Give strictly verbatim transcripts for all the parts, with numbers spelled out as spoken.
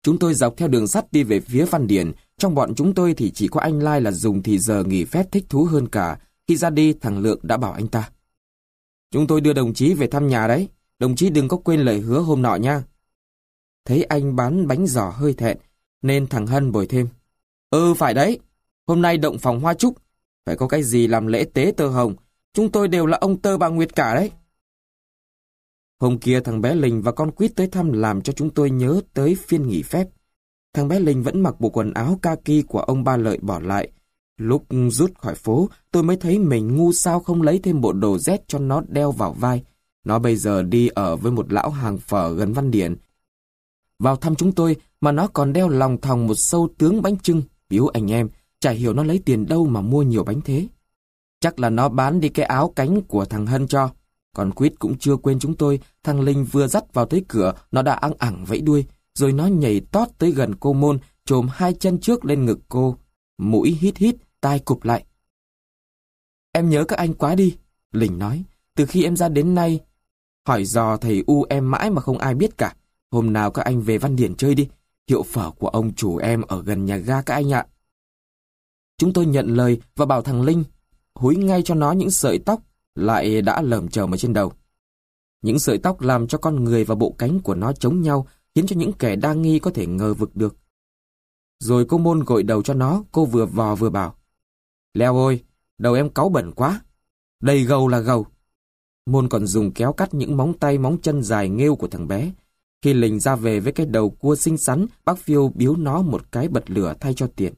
Chúng tôi dọc theo đường sắt đi về phía Văn Điền. Trong bọn chúng tôi thì chỉ có anh Lai là dùng thì giờ nghỉ phép thích thú hơn cả. Khi ra đi, thằng Lượng đã bảo anh ta: "Chúng tôi đưa đồng chí về thăm nhà đấy. Đồng chí đừng có quên lời hứa hôm nọ nha." Thấy anh bán bánh giò hơi thẹn, nên thằng Hân bồi thêm: "Ừ phải đấy, hôm nay động phòng hoa trúc, phải có cái gì làm lễ tế tơ hồng. Chúng tôi đều là ông tơ bà Nguyệt cả đấy." Hôm kia thằng bé Linh và con Quýt tới thăm làm cho chúng tôi nhớ tới phiên nghỉ phép. Thằng bé Linh vẫn mặc bộ quần áo kaki của ông Ba Lợi bỏ lại. Lúc rút khỏi phố, tôi mới thấy mình ngu sao không lấy thêm bộ đồ rét cho nó đeo vào vai. Nó bây giờ đi ở với một lão hàng phở gần Văn Điền. Vào thăm chúng tôi mà nó còn đeo lòng thòng một sâu tướng bánh chưng, biếu anh em, chả hiểu nó lấy tiền đâu mà mua nhiều bánh thế. Chắc là nó bán đi cái áo cánh của thằng Hân cho. Còn Quýt cũng chưa quên chúng tôi, thằng Linh vừa dắt vào tới cửa, nó đã ăng ẳng vẫy đuôi, rồi nó nhảy tót tới gần cô Môn, chồm hai chân trước lên ngực cô, mũi hít hít, tai cụp lại. "Em nhớ các anh quá đi," Linh nói. "Từ khi em ra đến nay, hỏi dò thầy U em mãi mà không ai biết cả. Hôm nào các anh về Văn Điền chơi đi, hiệu phở của ông chủ em ở gần nhà ga các anh ạ." Chúng tôi nhận lời và bảo thằng Linh húi ngay cho nó những sợi tóc lại đã lởm chởm ở trên đầu. Những sợi tóc làm cho con người và bộ cánh của nó chống nhau, khiến cho những kẻ đa nghi có thể ngờ vực được. Rồi cô Môn gội đầu cho nó, cô vừa vò vừa bảo: "Leo ơi, đầu em cáu bẩn quá, đầy gầu là gầu." Môn còn dùng kéo cắt những móng tay móng chân dài nghêu của thằng bé. Khi Linh ra về với cái đầu cua xinh xắn, bác Phiêu biếu nó một cái bật lửa thay cho tiền.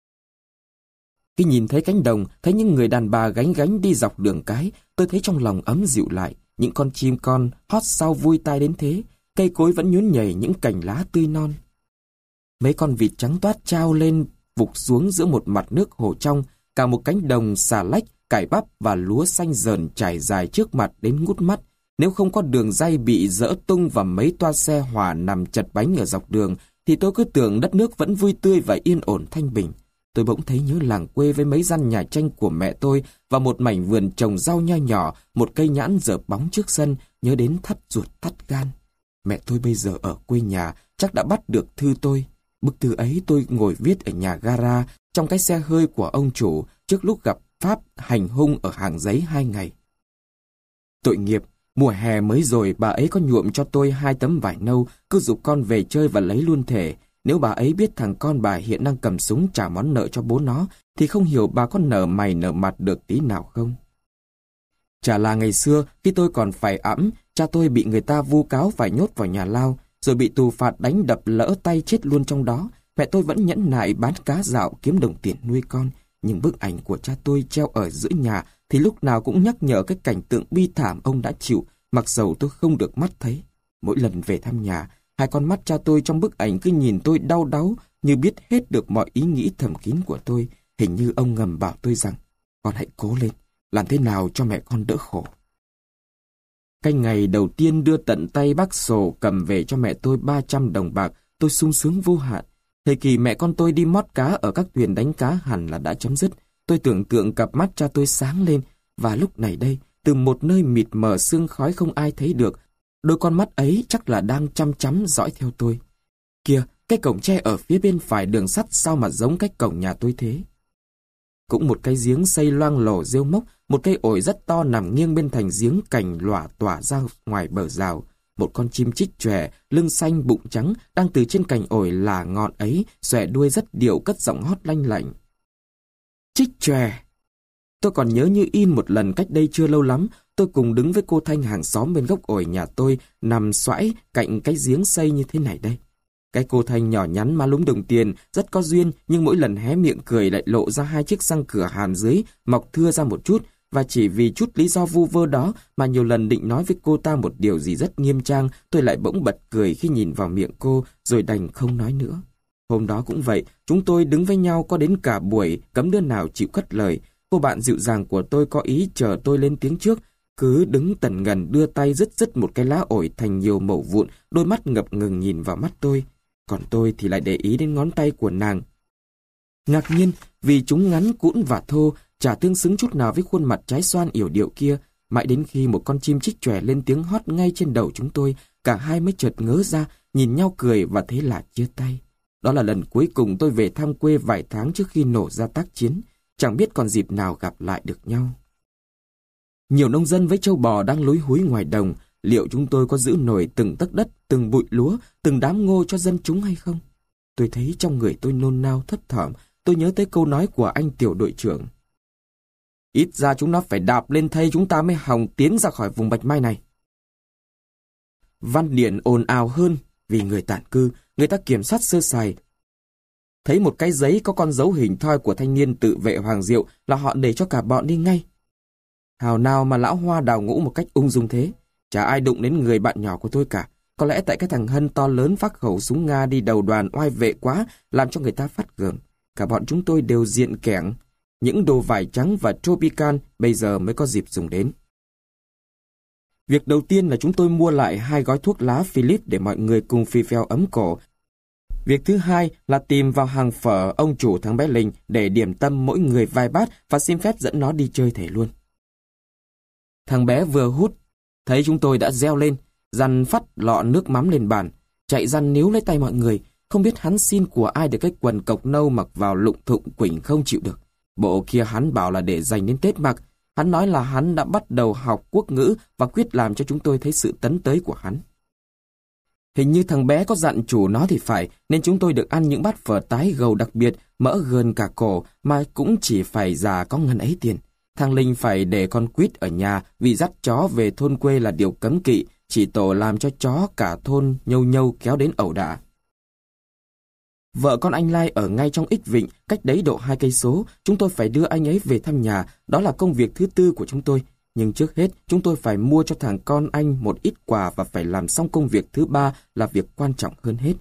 Khi nhìn thấy cánh đồng, thấy những người đàn bà gánh gánh đi dọc đường cái, tôi thấy trong lòng ấm dịu lại. Những con chim con hót sao vui tai đến thế, cây cối vẫn nhún nhảy những cành lá tươi non. Mấy con vịt trắng toát trao lên vụt xuống giữa một mặt nước hồ trong, cả một cánh đồng xà lách, cải bắp và lúa xanh dờn trải dài trước mặt đến ngút mắt. Nếu không có đường ray bị dỡ tung và mấy toa xe hỏa nằm chật bánh ở dọc đường, thì tôi cứ tưởng đất nước vẫn vui tươi và yên ổn thanh bình. Tôi bỗng thấy nhớ làng quê với mấy gian nhà tranh của mẹ tôi và một mảnh vườn trồng rau nho nhỏ, một cây nhãn dở bóng trước sân, nhớ đến thắt ruột thắt gan. Mẹ tôi bây giờ ở quê nhà, chắc đã bắt được thư tôi. Bức thư ấy tôi ngồi viết ở nhà gara, trong cái xe hơi của ông chủ, trước lúc gặp Pháp hành hung ở Hàng Giấy hai ngày. Tội nghiệp, mùa hè mới rồi bà ấy có nhuộm cho tôi hai tấm vải nâu, cứ giục con về chơi và lấy luôn thể. Nếu bà ấy biết thằng con bà hiện đang cầm súng trả món nợ cho bố nó, thì không hiểu bà có nở mày nở mặt được tí nào không. Chả là ngày xưa, khi tôi còn phải ẵm, cha tôi bị người ta vu cáo phải nhốt vào nhà lao, rồi bị tù phạt đánh đập lỡ tay chết luôn trong đó. Mẹ tôi vẫn nhẫn nại bán cá dạo kiếm đồng tiền nuôi con. Nhưng bức ảnh của cha tôi treo ở giữa nhà thì lúc nào cũng nhắc nhở cái cảnh tượng bi thảm ông đã chịu, mặc dầu tôi không được mắt thấy. Mỗi lần về thăm nhà, hai con mắt cha tôi trong bức ảnh cứ nhìn tôi đau đáu, như biết hết được mọi ý nghĩ thầm kín của tôi. Hình như ông ngầm bảo tôi rằng: "Con hãy cố lên, làm thế nào cho mẹ con đỡ khổ." Cái ngày đầu tiên đưa tận tay bác Sồ cầm về cho mẹ tôi ba trăm đồng bạc, tôi sung sướng vô hạn. Thời kỳ mẹ con tôi đi mót cá ở các thuyền đánh cá hẳn là đã chấm dứt. Tôi tưởng tượng cặp mắt cha tôi sáng lên, và lúc này đây, từ một nơi mịt mờ sương khói không ai thấy được, đôi con mắt ấy chắc là đang chăm chăm dõi theo tôi. Kìa, cái cổng tre ở phía bên phải đường sắt sao mà giống cái cổng nhà tôi thế? Cũng một cái giếng xây loang lổ rêu mốc, một cây ổi rất to nằm nghiêng bên thành giếng, cành lòa tỏa ra ngoài bờ rào. Một con chim chích chòe, lưng xanh bụng trắng, đang từ trên cành ổi là ngọn ấy, xòe đuôi rất điệu cất giọng hót lanh lảnh. Chích chòe! Tôi còn nhớ như in một lần cách đây chưa lâu lắm, tôi cùng đứng với cô Thanh hàng xóm bên gốc ổi nhà tôi, nằm xoãi cạnh cái giếng xây như thế này đây. Cái cô Thanh nhỏ nhắn má lúm đồng tiền, rất có duyên, nhưng mỗi lần hé miệng cười lại lộ ra hai chiếc răng cửa hàm dưới, mọc thưa ra một chút, và chỉ vì chút lý do vu vơ đó mà nhiều lần định nói với cô ta một điều gì rất nghiêm trang, tôi lại bỗng bật cười khi nhìn vào miệng cô, rồi đành không nói nữa. Hôm đó cũng vậy, chúng tôi đứng với nhau có đến cả buổi, cấm đứa nào chịu cất lời. Cô bạn dịu dàng của tôi có ý chờ tôi lên tiếng trước, cứ đứng tần ngần đưa tay dứt dứt một cái lá ổi thành nhiều mẩu vụn, đôi mắt ngập ngừng nhìn vào mắt tôi. Còn tôi thì lại để ý đến ngón tay của nàng. Ngạc nhiên vì chúng ngắn cũn và thô, chả tương xứng chút nào với khuôn mặt trái xoan yểu điệu kia, mãi đến khi một con chim chích chòe lên tiếng hót ngay trên đầu chúng tôi, cả hai mới chợt ngớ ra, nhìn nhau cười và thế là chia tay. Đó là lần cuối cùng tôi về thăm quê vài tháng trước khi nổ ra tác chiến, chẳng biết còn dịp nào gặp lại được nhau. Nhiều nông dân với trâu bò đang lúi húi ngoài đồng, liệu chúng tôi có giữ nổi từng tấc đất, từng bụi lúa, từng đám ngô cho dân chúng hay không? Tôi thấy trong người tôi nôn nao thấp thỏm, tôi nhớ tới câu nói của anh tiểu đội trưởng. Ít ra chúng nó phải đạp lên thây chúng ta mới hòng tiến ra khỏi vùng Bạch Mai này. Văn Điển ồn ào hơn vì người tản cư, người ta kiểm soát sơ sài. Thấy một cái giấy có con dấu hình thoi của thanh niên tự vệ Hoàng Diệu là họ để cho cả bọn đi ngay. Hào nào mà lão Hoa đào ngũ một cách ung dung thế, chả ai đụng đến người bạn nhỏ của tôi cả. Có lẽ tại cái thằng Hân to lớn vác khẩu súng Nga đi đầu đoàn oai vệ quá, làm cho người ta phát gờm. Cả bọn chúng tôi đều diện kẽng, những đồ vải trắng và tropical bây giờ mới có dịp dùng đến. Việc đầu tiên là chúng tôi mua lại hai gói thuốc lá Philip để mọi người cùng phi phèo ấm cổ. Việc thứ hai là tìm vào hàng phở ông chủ thằng bé Linh để điểm tâm mỗi người vài bát và xin phép dẫn nó đi chơi thể luôn. Thằng bé vừa hút, thấy chúng tôi đã reo lên, dằn phát lọ nước mắm lên bàn, chạy răn níu lấy tay mọi người, không biết hắn xin của ai được cái quần cộc nâu mặc vào lụng thụng quỳnh không chịu được. Bộ kia hắn bảo là để dành đến Tết mặc. Hắn nói là hắn đã bắt đầu học quốc ngữ và quyết làm cho chúng tôi thấy sự tấn tới của hắn. Hình như thằng bé có dặn chủ nó thì phải, nên chúng tôi được ăn những bát phở tái gầu đặc biệt, mỡ gơn cả cổ, mà cũng chỉ phải già có ngần ấy tiền. Thằng Linh phải để con quýt ở nhà vì dắt chó về thôn quê là điều cấm kỵ, chỉ tổ làm cho chó cả thôn nhâu nhâu kéo đến ẩu đả. Vợ con anh Lai ở ngay trong Ích Vịnh, cách đấy độ hai cây số, chúng tôi phải đưa anh ấy về thăm nhà, đó là công việc thứ tư của chúng tôi. Nhưng trước hết, chúng tôi phải mua cho thằng con anh một ít quà và phải làm xong công việc thứ ba là việc quan trọng hơn hết.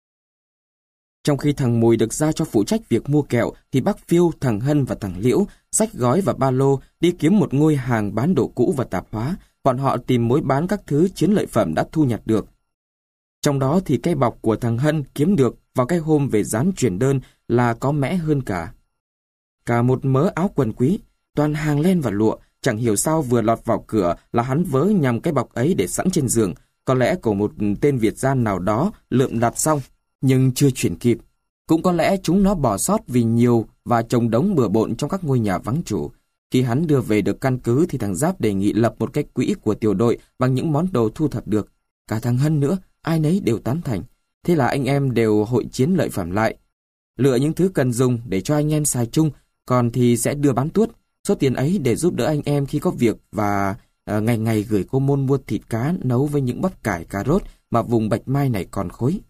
Trong khi thằng Mùi được giao cho phụ trách việc mua kẹo, thì bác Phiêu, thằng Hân và thằng Liễu xách gói và ba lô đi kiếm một ngôi hàng bán đồ cũ và tạp hóa. Bọn họ tìm mối bán các thứ chiến lợi phẩm đã thu nhặt được. Trong đó thì cái bọc của thằng Hân kiếm được vào cái hôm về dán chuyển đơn là có mẽ hơn cả. Cả một mớ áo quần quý, toàn hàng len và lụa, chẳng hiểu sao vừa lọt vào cửa là hắn vớ nhằm cái bọc ấy để sẵn trên giường. Có lẽ của một tên Việt gian nào đó lượm đặt xong, nhưng chưa chuyển kịp. Cũng có lẽ chúng nó bỏ sót vì nhiều và chồng đống bừa bộn trong các ngôi nhà vắng chủ. Khi hắn đưa về được căn cứ thì thằng Giáp đề nghị lập một cái quỹ của tiểu đội bằng những món đồ thu thập được. Cả thằng Hân nữa, ai nấy đều tán thành. Thế là anh em đều hội chiến lợi phẩm lại. Lựa những thứ cần dùng để cho anh em xài chung, còn thì sẽ đưa bán tuốt. Số tiền ấy để giúp đỡ anh em khi có việc và uh, ngày ngày gửi cô Môn mua thịt cá nấu với những bắp cải cà rốt mà vùng Bạch Mai này còn khối.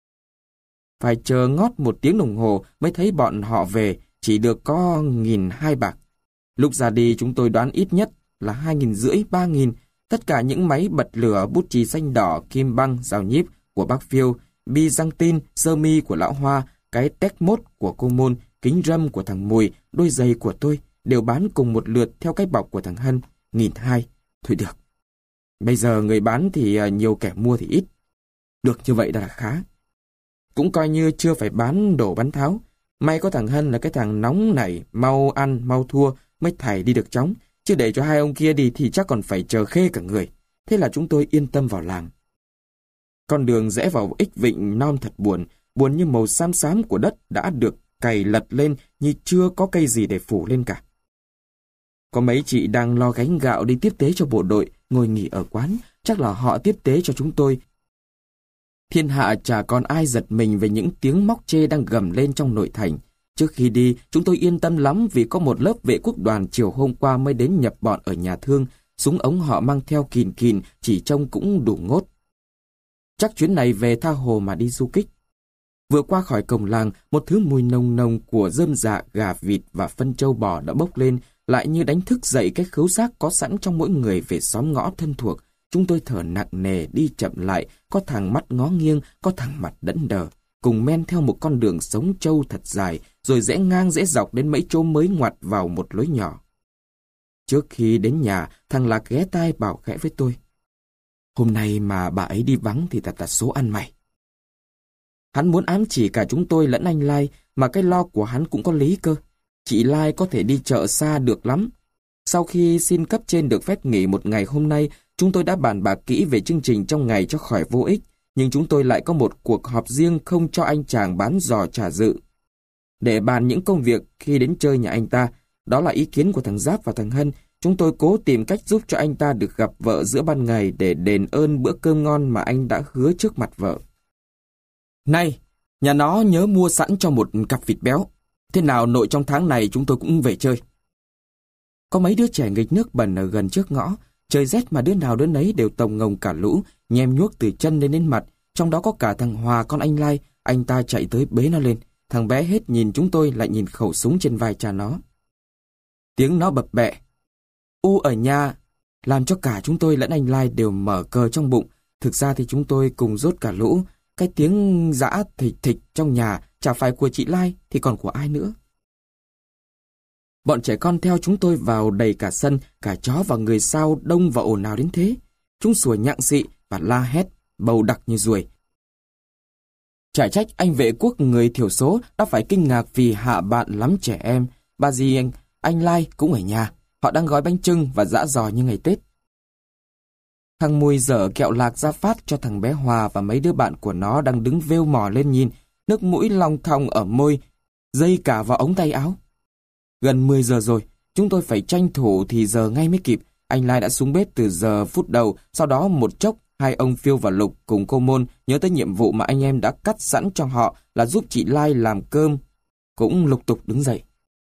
Phải chờ ngót một tiếng đồng hồ mới thấy bọn họ về, chỉ được có nghìn hai bạc. Lúc ra đi chúng tôi đoán ít nhất là hai nghìn rưỡi, ba nghìn. Tất cả những máy bật lửa, bút chì xanh đỏ, kim băng, rào nhíp của bác Phiêu, bi răng tin, sơ mi của lão Hoa, cái tét mốt của cô Môn, kính râm của thằng Mùi, đôi giày của tôi, đều bán cùng một lượt theo cái bọc của thằng Hân, nghìn hai. Thôi được. Bây giờ người bán thì nhiều, kẻ mua thì ít. Được như vậy đã là khá. Cũng coi như chưa phải bán đổ bán tháo. May có thằng Hân là cái thằng nóng nảy, mau ăn, mau thua, mới thảy đi được chóng. Chứ để cho hai ông kia đi thì chắc còn phải chờ khê cả người. Thế là chúng tôi yên tâm vào làng. Con đường rẽ vào Ích Vịnh non thật buồn, buồn như màu xám xám của đất đã được cày lật lên như chưa có cây gì để phủ lên cả. Có mấy chị đang lo gánh gạo đi tiếp tế cho bộ đội, ngồi nghỉ ở quán, chắc là họ tiếp tế cho chúng tôi. Thiên hạ chả còn ai giật mình về những tiếng móc chê đang gầm lên trong nội thành. Trước khi đi, chúng tôi yên tâm lắm vì có một lớp vệ quốc đoàn chiều hôm qua mới đến nhập bọn ở nhà thương, súng ống họ mang theo kìn kìn, chỉ trông cũng đủ ngốt. Chắc chuyến này về tha hồ mà đi du kích. Vừa qua khỏi cổng làng, một thứ mùi nồng nồng của rơm dạ, gà vịt và phân trâu bò đã bốc lên, lại như đánh thức dậy cái khứu giác có sẵn trong mỗi người về xóm ngõ thân thuộc. Chúng tôi thở nặng nề đi chậm lại, có thằng mắt ngó nghiêng, có thằng mặt đẫn đờ, cùng men theo một con đường sống trâu thật dài, rồi rẽ ngang rẽ dọc đến mấy chỗ mới ngoặt vào một lối nhỏ. Trước khi đến nhà, thằng Lạc ghé tai bảo khẽ với tôi: "Hôm nay mà bà ấy đi vắng thì thật là số ăn mày." Hắn muốn ám chỉ cả chúng tôi lẫn anh Lai, mà cái lo của hắn cũng có lý cơ. Chị Lai có thể đi chợ xa được lắm. Sau khi xin cấp trên được phép nghỉ một ngày hôm nay, chúng tôi đã bàn bạc kỹ về chương trình trong ngày cho khỏi vô ích. nhưng chúng tôi lại có một cuộc họp riêng không cho anh chàng bán giò trà dự. Để bàn những công việc khi đến chơi nhà anh ta, đó là ý kiến của thằng Giáp và thằng Hân, chúng tôi cố tìm cách giúp cho anh ta được gặp vợ giữa ban ngày để đền ơn bữa cơm ngon mà anh đã hứa trước mặt vợ. Này, nhà nó nhớ mua sẵn cho một cặp vịt béo. Thế nào nội trong tháng này chúng tôi cũng về chơi. Có mấy đứa trẻ nghịch nước bẩn ở gần trước ngõ, trời rét mà đứa nào đứa nấy đều tồng ngồng cả lũ, nhem nhuốc từ chân lên đến mặt, trong đó có cả thằng Hòa con anh Lai, anh ta chạy tới bế nó lên. Thằng bé hết nhìn chúng tôi lại nhìn khẩu súng trên vai cha nó. Tiếng nó bập bẹ. U ở nhà, làm cho cả chúng tôi lẫn anh Lai đều mở cờ trong bụng. Thực ra thì chúng tôi cùng rốt cả lũ. Cái tiếng giã thịch thịch trong nhà chả phải của chị Lai thì còn của ai nữa. Bọn trẻ con theo chúng tôi vào đầy cả sân, cả chó và người sao đông và ồn ào đến thế. Chúng sủa nhặng xị và la hét, bầu đặc như ruồi. Chả trách anh vệ quốc người thiểu số đã phải kinh ngạc vì hạ bạn lắm trẻ em. Bà dì anh, anh Lai cũng ở nhà. Họ đang gói bánh chưng và giã giò như ngày Tết. Thằng Mùi dở kẹo lạc ra phát cho thằng bé Hòa và mấy đứa bạn của nó đang đứng vêu mò lên nhìn, nước mũi long thong ở môi, dây cả vào ống tay áo. Gần mười giờ rồi, chúng tôi phải tranh thủ thì giờ ngay mới kịp. Anh Lai đã xuống bếp từ giờ phút đầu, sau đó một chốc, hai ông Phiêu và Lục cùng cô Môn nhớ tới nhiệm vụ mà anh em đã cắt sẵn cho họ là giúp chị Lai làm cơm, cũng lục tục đứng dậy.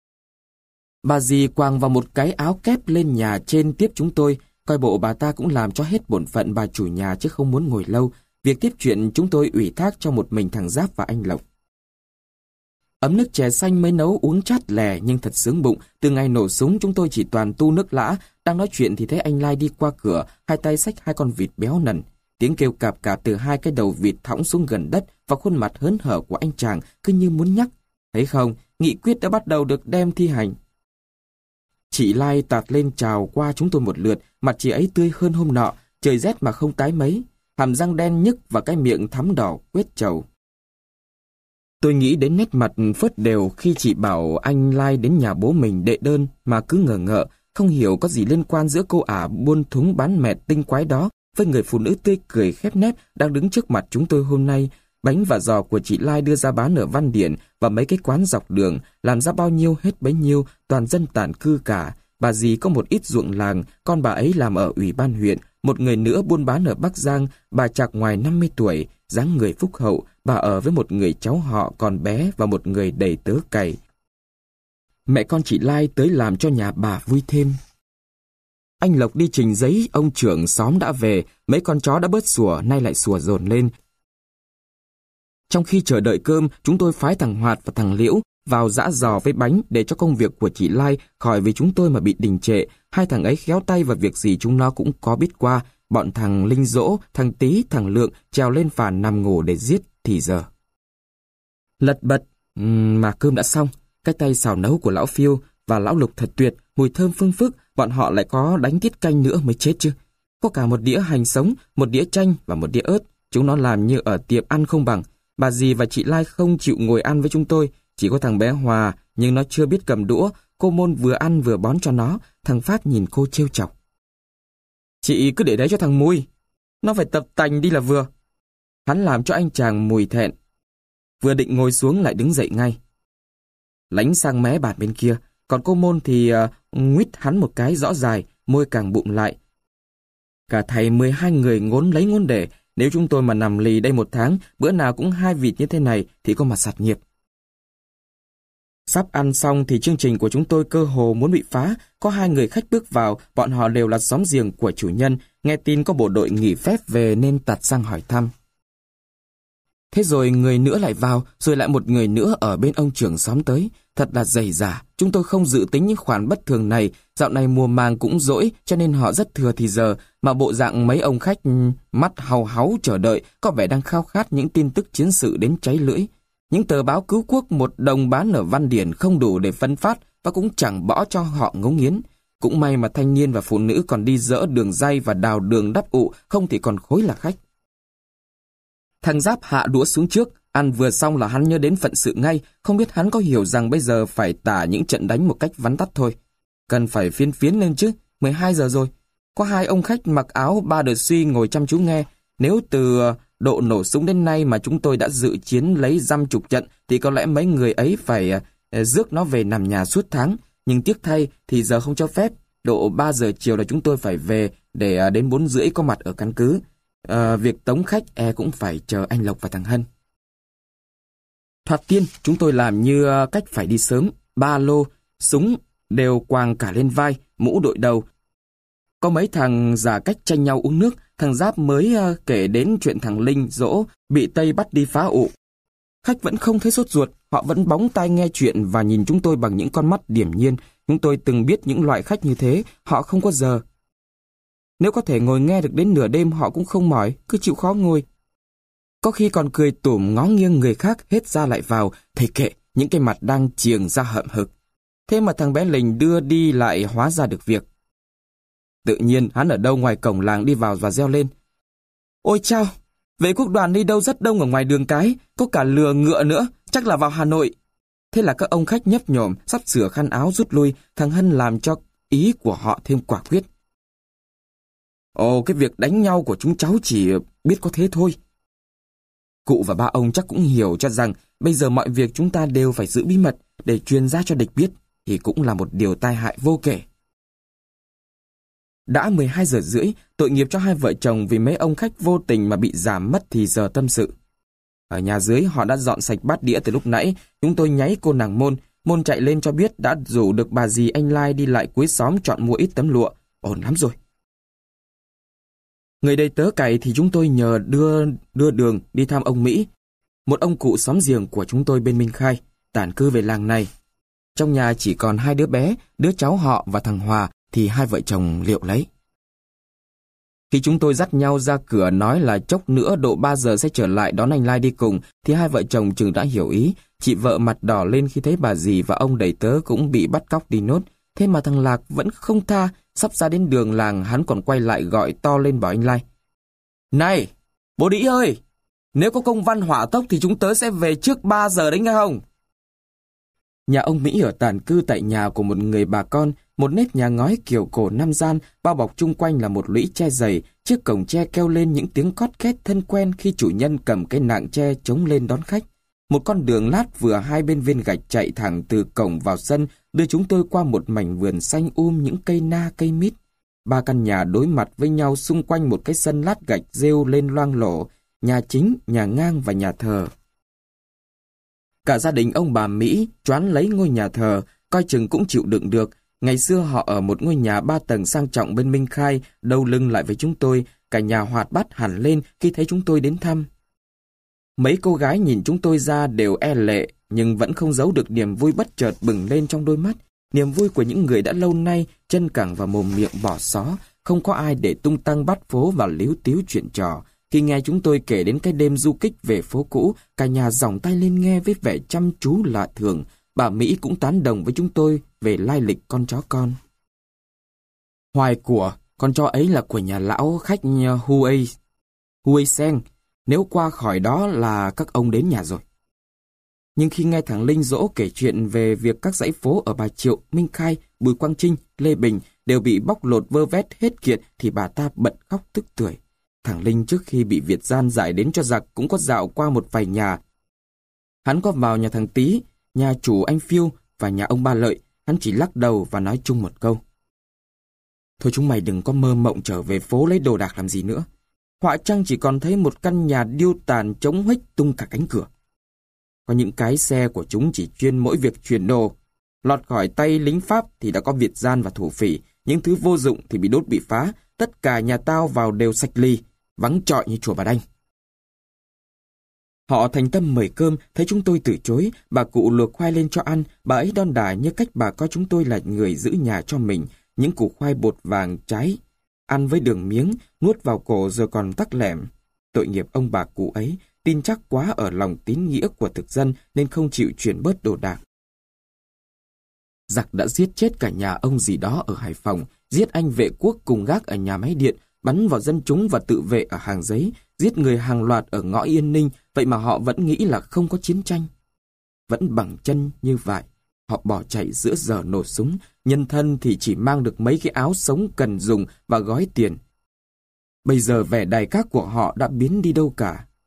Bà dì quàng vào một cái áo kép lên nhà trên tiếp chúng tôi, coi bộ bà ta cũng làm cho hết bổn phận bà chủ nhà chứ không muốn ngồi lâu. Việc tiếp chuyện chúng tôi ủy thác cho một mình thằng Giáp và anh Lộc. Ấm nước chè xanh mới nấu uống chát lè nhưng thật sướng bụng. Từ ngày nổ súng chúng tôi chỉ toàn tu nước lã. Đang nói chuyện thì thấy anh Lai đi qua cửa, hai tay xách hai con vịt béo nần. Tiếng kêu cạp cạp từ hai cái đầu vịt thõng xuống gần đất và khuôn mặt hớn hở của anh chàng cứ như muốn nhắc. Thấy không, nghị quyết đã bắt đầu được đem thi hành. Chị Lai tạt lên chào qua chúng tôi một lượt, mặt chị ấy tươi hơn hôm nọ, trời rét mà không tái mấy, hàm răng đen nhức và cái miệng thắm đỏ quết trầu. Tôi nghĩ đến nét mặt phớt đều khi chị bảo anh Lai đến nhà bố mình đệ đơn mà cứ ngờ ngợ, không hiểu có gì liên quan giữa cô ả buôn thúng bán mẹt tinh quái đó với người phụ nữ tươi cười khép nép đang đứng trước mặt chúng tôi hôm nay. Bánh và giò của chị Lai đưa ra bán ở Văn Điển và mấy cái quán dọc đường, làm ra bao nhiêu hết bấy nhiêu, toàn dân tản cư cả. Bà dì có một ít ruộng làng, con bà ấy làm ở ủy ban huyện, một người nữa buôn bán ở Bắc Giang, bà chạc ngoài năm mươi tuổi, dáng người phúc hậu, bà ở với một người cháu họ còn bé và một người đầy tớ cày. Mẹ con chị Lai tới làm cho nhà bà vui thêm. Anh Lộc đi trình giấy, ông trưởng xóm đã về, mấy con chó đã bớt sủa, nay lại sủa dồn lên. Trong khi chờ đợi cơm, chúng tôi phái thằng Hoạt và thằng Liễu vào giã giò với bánh để cho công việc của chị Lai khỏi vì chúng tôi mà bị đình trệ. Hai thằng ấy khéo tay và việc gì chúng nó cũng có biết qua. Bọn thằng Linh Dỗ, thằng Tý, thằng Lượng trèo lên phà nằm ngủ để giết thì giờ. Lật bật, mà cơm đã xong. Cái tay xào nấu của lão Phiêu và lão Lục thật tuyệt, mùi thơm phương phức. Bọn họ lại có đánh tiết canh nữa mới chết chứ. Có cả một đĩa hành sống, một đĩa chanh và một đĩa ớt. Chúng nó làm như ở tiệm ăn không bằng. Bà dì và chị Lai không chịu ngồi ăn với chúng tôi, chỉ có thằng bé Hòa, nhưng nó chưa biết cầm đũa, cô Môn vừa ăn vừa bón cho nó, thằng Phát nhìn cô trêu chọc. Chị cứ để đấy cho thằng Mùi, nó phải tập tành đi là vừa. Hắn làm cho anh chàng Mùi thẹn, vừa định ngồi xuống lại đứng dậy ngay. Lánh sang mé bàn bên kia, còn cô Môn thì uh, nguýt hắn một cái rõ dài, môi càng bụng lại. Cả thầy mười hai người ngốn lấy ngốn để. Nếu chúng tôi mà nằm lì đây một tháng, bữa nào cũng hai vịt như thế này thì có mà sạt nghiệp. Sắp ăn xong thì chương trình của chúng tôi cơ hồ muốn bị phá. Có hai người khách bước vào, bọn họ đều là xóm giềng của chủ nhân. Nghe tin có bộ đội nghỉ phép về nên tạt sang hỏi thăm. Thế rồi người nữa lại vào, rồi lại một người nữa ở bên ông trưởng xóm tới. Thật là dày dả, chúng tôi không dự tính những khoản bất thường này. Dạo này mùa màng cũng dỗi, cho nên họ rất thừa thì giờ. Mà bộ dạng mấy ông khách mắt hau háu chờ đợi, có vẻ đang khao khát những tin tức chiến sự đến cháy lưỡi. Những tờ báo cứu quốc một đồng bán ở Văn Điển không đủ để phân phát và cũng chẳng bỏ cho họ ngấu nghiến. Cũng may mà thanh niên và phụ nữ còn đi dỡ đường ray và đào đường đắp ụ, không thì còn khối là khách. Thằng Giáp hạ đũa xuống trước, ăn vừa xong là hắn nhớ đến phận sự ngay, không biết hắn có hiểu rằng bây giờ phải tả những trận đánh một cách vắn tắt thôi. Cần phải phiến phiến lên chứ, mười hai giờ rồi. Có hai ông khách mặc áo ba đờ suy ngồi chăm chú nghe, nếu từ độ nổ súng đến nay mà chúng tôi đã dự chiến lấy dăm chục trận thì có lẽ mấy người ấy phải uh, rước nó về nằm nhà suốt tháng. Nhưng tiếc thay thì giờ không cho phép. Độ ba giờ chiều là chúng tôi phải về để uh, đến bốn rưỡi có mặt ở căn cứ. Uh, việc tống khách e cũng phải chờ anh Lộc và thằng Hân. Thoạt tiên chúng tôi làm như uh, cách phải đi sớm. Ba lô, súng đều quàng cả lên vai, mũ đội đầu. Có mấy thằng giả cách tranh nhau uống nước. Thằng Giáp mới uh, kể đến chuyện thằng Linh dỗ bị Tây bắt đi phá ụ. Khách vẫn không thấy sốt ruột, họ vẫn bóng tai nghe chuyện và nhìn chúng tôi bằng những con mắt điềm nhiên. Chúng tôi từng biết những loại khách như thế, họ không có giờ. Nếu có thể ngồi nghe được đến nửa đêm họ cũng không mỏi, cứ chịu khó ngồi. Có khi còn cười tủm ngó nghiêng người khác hết ra lại vào, thầy kệ, những cái mặt đang chiềng ra hậm hực. Thế mà thằng bé Lình đưa đi lại hóa ra được việc. Tự nhiên hắn ở đâu ngoài cổng làng đi vào và reo lên. Ôi chao, vệ quốc đoàn đi đâu rất đông ở ngoài đường cái, có cả lừa ngựa nữa, chắc là vào Hà Nội. Thế là các ông khách nhấp nhổm, sắp sửa khăn áo rút lui, thằng Hân làm cho ý của họ thêm quả quyết. Ồ, cái việc đánh nhau của chúng cháu chỉ biết có thế thôi. Cụ và ba ông chắc cũng hiểu cho rằng bây giờ mọi việc chúng ta đều phải giữ bí mật để truyền ra cho địch biết, thì cũng là một điều tai hại vô kể. Đã mười hai giờ rưỡi, tội nghiệp cho hai vợ chồng vì mấy ông khách vô tình mà bị giảm mất thì giờ tâm sự. Ở nhà dưới họ đã dọn sạch bát đĩa từ lúc nãy, chúng tôi nháy cô nàng Môn. Môn chạy lên cho biết đã rủ được bà dì anh Lai đi lại cuối xóm chọn mua ít tấm lụa. Ổn lắm rồi. Người đầy tớ cày thì chúng tôi nhờ đưa đưa đường đi thăm ông Mỹ, một ông cụ xóm giềng của chúng tôi bên Minh Khai, tản cư về làng này. Trong nhà chỉ còn hai đứa bé, đứa cháu họ và thằng Hòa thì hai vợ chồng liệu lấy. Khi chúng tôi dắt nhau ra cửa nói là chốc nữa độ ba giờ sẽ trở lại đón anh Lai đi cùng, thì hai vợ chồng chừng đã hiểu ý. Chị vợ mặt đỏ lên khi thấy bà dì và ông đầy tớ cũng bị bắt cóc đi nốt. Thế mà thằng Lạc vẫn không tha, sắp ra đến đường làng hắn còn quay lại gọi to lên bảo anh Lai. Này, bố đĩ ơi, nếu có công văn hỏa tốc thì chúng tớ sẽ về trước ba giờ đấy nghe không? Nhà ông Mỹ ở tản cư tại nhà của một người bà con, một nếp nhà ngói kiểu cổ năm gian, bao bọc chung quanh là một lũy tre dày, chiếc cổng tre kêu lên những tiếng cót két thân quen khi chủ nhân cầm cái nạng tre chống lên đón khách. Một con đường lát vừa hai bên viên gạch chạy thẳng từ cổng vào sân, đưa chúng tôi qua một mảnh vườn xanh um những cây na cây mít. Ba căn nhà đối mặt với nhau xung quanh một cái sân lát gạch rêu lên loang lổ, nhà chính, nhà ngang và nhà thờ. Cả gia đình ông bà Mỹ choán lấy ngôi nhà thờ, coi chừng cũng chịu đựng được. Ngày xưa họ ở một ngôi nhà ba tầng sang trọng bên Minh Khai, đầu lưng lại với chúng tôi, cả nhà hoạt bát hẳn lên khi thấy chúng tôi đến thăm. Mấy cô gái nhìn chúng tôi ra đều e lệ, nhưng vẫn không giấu được niềm vui bất chợt bừng lên trong đôi mắt. Niềm vui của những người đã lâu nay chân cẳng và mồm miệng bỏ xó, không có ai để tung tăng bắt phố và líu tíu chuyện trò. Khi nghe chúng tôi kể đến cái đêm du kích về phố cũ, cả nhà giỏng tay lên nghe với vẻ chăm chú lạ thường. Bà Mỹ cũng tán đồng với chúng tôi về lai lịch con chó con. Hoài của, con chó ấy là của nhà lão khách Huey, Huey Seng. Nếu qua khỏi đó là các ông đến nhà rồi. Nhưng khi nghe thằng Linh dỗ kể chuyện về việc các dãy phố ở Bà Triệu, Minh Khai, Bùi Quang Trinh, Lê Bình đều bị bóc lột vơ vét hết kiệt thì bà ta bật khóc tức tưởi. Thằng Linh trước khi bị Việt gian giải đến cho giặc cũng có dạo qua một vài nhà. Hắn có vào nhà thằng Tý, nhà chủ anh Phiêu và nhà ông Ba Lợi, hắn chỉ lắc đầu và nói chung một câu. Thôi chúng mày đừng có mơ mộng trở về phố lấy đồ đạc làm gì nữa. Họa chăng chỉ còn thấy một căn nhà điêu tàn trống huếch tung cả cánh cửa. Có những cái xe của chúng chỉ chuyên mỗi việc chuyển đồ. Lọt khỏi tay lính Pháp thì đã có Việt gian và thổ phỉ, những thứ vô dụng thì bị đốt bị phá, tất cả nhà tao vào đều sạch ly, vắng trọi như chùa Bà Đanh. Họ thành tâm mời cơm, thấy chúng tôi từ chối, bà cụ luộc khoai lên cho ăn, bà ấy đon đả như cách bà coi chúng tôi là người giữ nhà cho mình, những củ khoai bột vàng trái, ăn với đường miếng, nuốt vào cổ rồi còn tắc lẻm. Tội nghiệp ông bà cụ ấy, tin chắc quá ở lòng tín nghĩa của thực dân nên không chịu chuyển bớt đồ đạc. Giặc đã giết chết cả nhà ông gì đó ở Hải Phòng, giết anh vệ quốc cùng gác ở nhà máy điện, bắn vào dân chúng và tự vệ ở Hàng Giấy, giết người hàng loạt ở ngõ Yên Ninh, vậy mà họ vẫn nghĩ là không có chiến tranh. Vẫn bằng chân như vậy, họ bỏ chạy giữa giờ nổ súng, nhân thân thì chỉ mang được mấy cái áo sống cần dùng và gói tiền. Bây giờ vẻ đài các của họ đã biến đi đâu cả,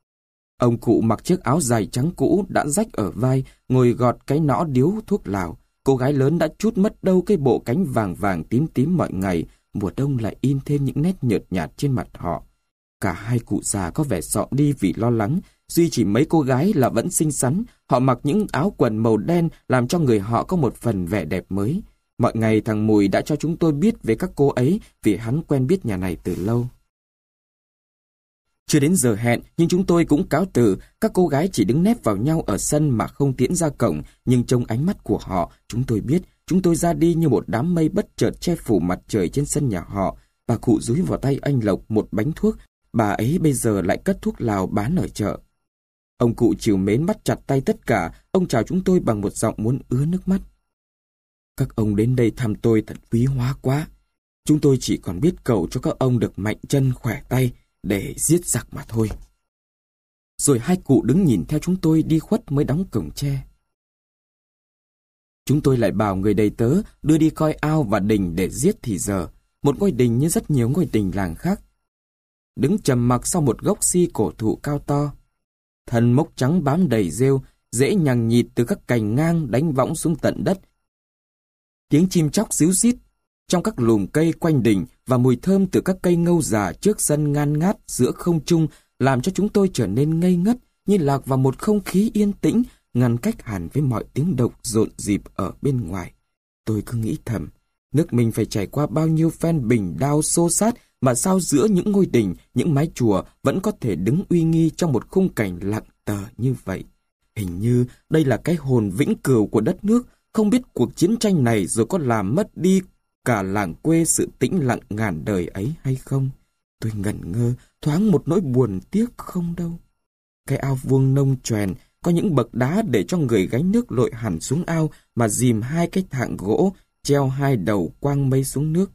Ông cụ mặc chiếc áo dài trắng cũ đã rách ở vai, ngồi gọt cái nõ điếu thuốc lào. Cô gái lớn đã trút mất đâu cái bộ cánh vàng vàng tím tím mọi ngày, mùa đông lại in thêm những nét nhợt nhạt trên mặt họ. Cả hai cụ già có vẻ xọ đi vì lo lắng, duy chỉ mấy cô gái là vẫn xinh xắn. Họ mặc những áo quần màu đen làm cho người họ có một phần vẻ đẹp mới. Mọi ngày thằng Mùi đã cho chúng tôi biết về các cô ấy vì hắn quen biết nhà này từ lâu. Chưa đến giờ hẹn nhưng chúng tôi cũng cáo từ. Các cô gái chỉ đứng nép vào nhau ở sân mà không tiễn ra cổng, nhưng trong ánh mắt của họ chúng tôi biết chúng tôi ra đi như một đám mây bất chợt che phủ mặt trời trên sân nhà họ. Bà cụ dúi vào tay anh Lộc một bánh thuốc. Bà ấy bây giờ lại cất thuốc lào bán ở chợ. Ông cụ trìu mến bắt chặt tay tất cả. Ông chào chúng tôi bằng một giọng muốn ứa nước mắt. Các ông đến đây thăm tôi thật quý hóa quá. Chúng tôi chỉ còn biết cầu cho các ông được mạnh chân khỏe tay để giết giặc mà thôi. Rồi hai cụ đứng nhìn theo chúng tôi đi khuất mới đóng cổng tre. Chúng tôi lại bảo người đầy tớ đưa đi coi ao và đình để giết thì giờ. Một ngôi đình như rất nhiều ngôi đình làng khác. Đứng trầm mặc sau một gốc si cổ thụ cao to. Thân mốc trắng bám đầy rêu, rễ nhằng nhịt từ các cành ngang đánh võng xuống tận đất. Tiếng chim chóc ríu rít trong các lùm cây quanh đình và mùi thơm từ các cây ngâu già trước sân ngan ngát giữa không trung làm cho chúng tôi trở nên ngây ngất, như lạc vào một không khí yên tĩnh, ngăn cách hẳn với mọi tiếng động rộn rịp ở bên ngoài. Tôi cứ nghĩ thầm, nước mình phải trải qua bao nhiêu phen bình đao xô sát mà sao giữa những ngôi đình, những mái chùa vẫn có thể đứng uy nghi trong một khung cảnh lặng tờ như vậy. Hình như đây là cái hồn vĩnh cửu của đất nước. Không biết cuộc chiến tranh này rồi có làm mất đi cả làng quê sự tĩnh lặng ngàn đời ấy hay không? Tôi ngẩn ngơ, thoáng một nỗi buồn tiếc không đâu. Cái ao vuông nông choèn, có những bậc đá để cho người gánh nước lội hẳn xuống ao mà dìm hai cái thạng gỗ, treo hai đầu quang mây xuống nước.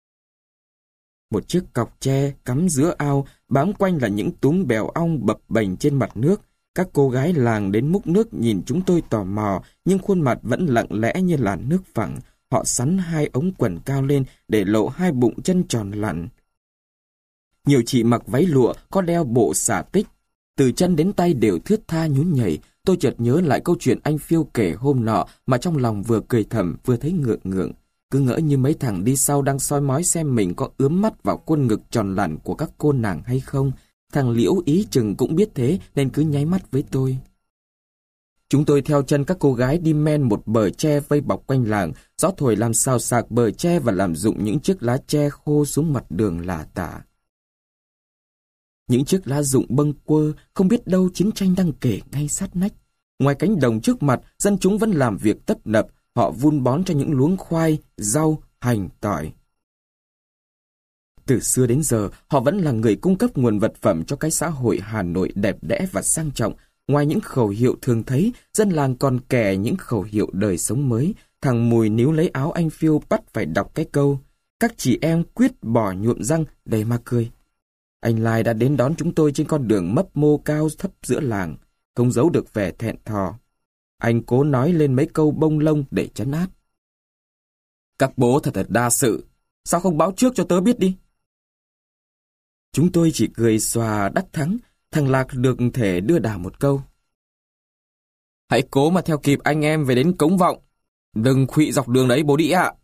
Một chiếc cọc tre cắm giữa ao, bám quanh là những túm bèo ong bập bềnh trên mặt nước. Các cô gái làng đến múc nước nhìn chúng tôi tò mò, nhưng khuôn mặt vẫn lặng lẽ như là nước phẳng. Họ xắn hai ống quần cao lên để lộ hai bụng chân tròn lặn. Nhiều chị mặc váy lụa, có đeo bộ xả tích. Từ chân đến tay đều thướt tha nhún nhảy. Tôi chợt nhớ lại câu chuyện anh Phiêu kể hôm nọ mà trong lòng vừa cười thầm vừa thấy ngượng ngượng. Cứ ngỡ như mấy thằng đi sau đang soi mói xem mình có ướm mắt vào khuôn ngực tròn lặn của các cô nàng hay không. Thằng Liễu ý chừng cũng biết thế nên cứ nháy mắt với tôi. Chúng tôi theo chân các cô gái đi men một bờ tre vây bọc quanh làng. Gió thổi làm xào xạc bờ tre và làm rụng những chiếc lá tre khô xuống mặt đường lả tả. Những chiếc lá rụng bâng quơ, không biết đâu chiến tranh đang kể ngay sát nách. Ngoài cánh đồng trước mặt, dân chúng vẫn làm việc tấp nập. Họ vun bón cho những luống khoai, rau, hành, tỏi. Từ xưa đến giờ, họ vẫn là người cung cấp nguồn vật phẩm cho cái xã hội Hà Nội đẹp đẽ và sang trọng. Ngoài những khẩu hiệu thường thấy, dân làng còn kể những khẩu hiệu đời sống mới. Thằng Mùi níu lấy áo anh Phiêu bắt phải đọc cái câu: các chị em quyết bỏ nhuộm răng để mà cười. Anh Lai đã đến đón chúng tôi trên con đường mấp mô cao thấp giữa làng, không giấu được vẻ thẹn thò. Anh cố nói lên mấy câu bông lông để trấn áp. Các bố thật thật đa sự, sao không báo trước cho tớ biết đi? Chúng tôi chỉ cười xòa đắc thắng. Thằng Lạc được thể đưa đà một câu: hãy cố mà theo kịp anh em về đến Cống Vọng. Đừng khuỵu dọc đường đấy bố đĩ ạ.